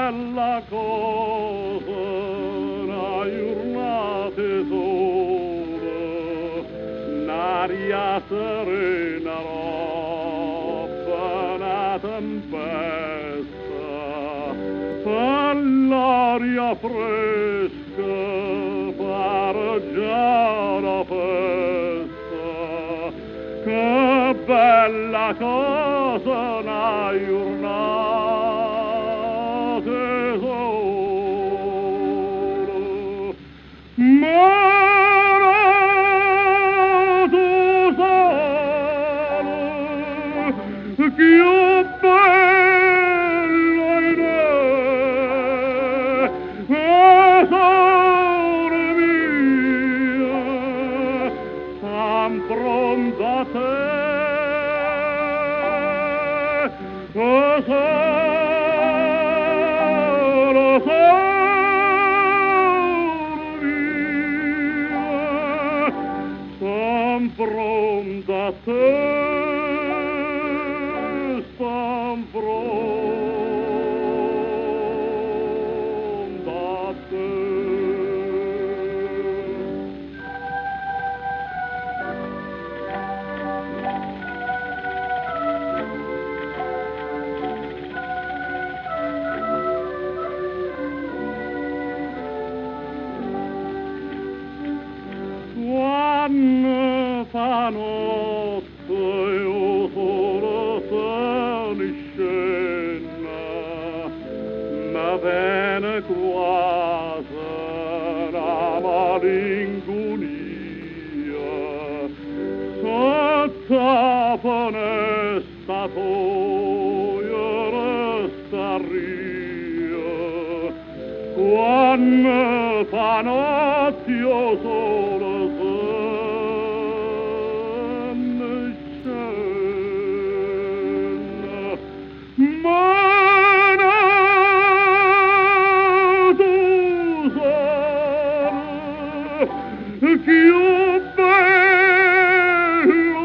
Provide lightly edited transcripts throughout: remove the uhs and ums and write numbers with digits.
bella cosa, una giornata sola, un'aria serena, roba, una tempesta, fa l'aria fresca, fare già la festa, che bella cosa una giornata sola. Ma tu solo, più bello in me, tesoro mio, son pronto a te. Tesoro, tesoro mio, son pronto a te, son pronto a te. Quando fa notte io solo sono in scena, ma viene quasi una malinconia, sotto la finestra tua resta ria, quando fa notte io solo più bello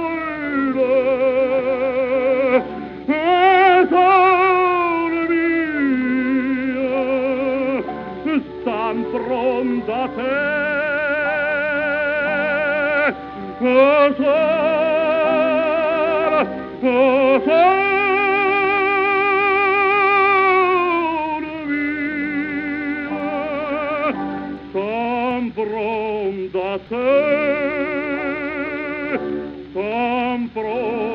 è tesoro mio, stan pronto a te, tesoro, tesoro mio, son pronto a te, son pronto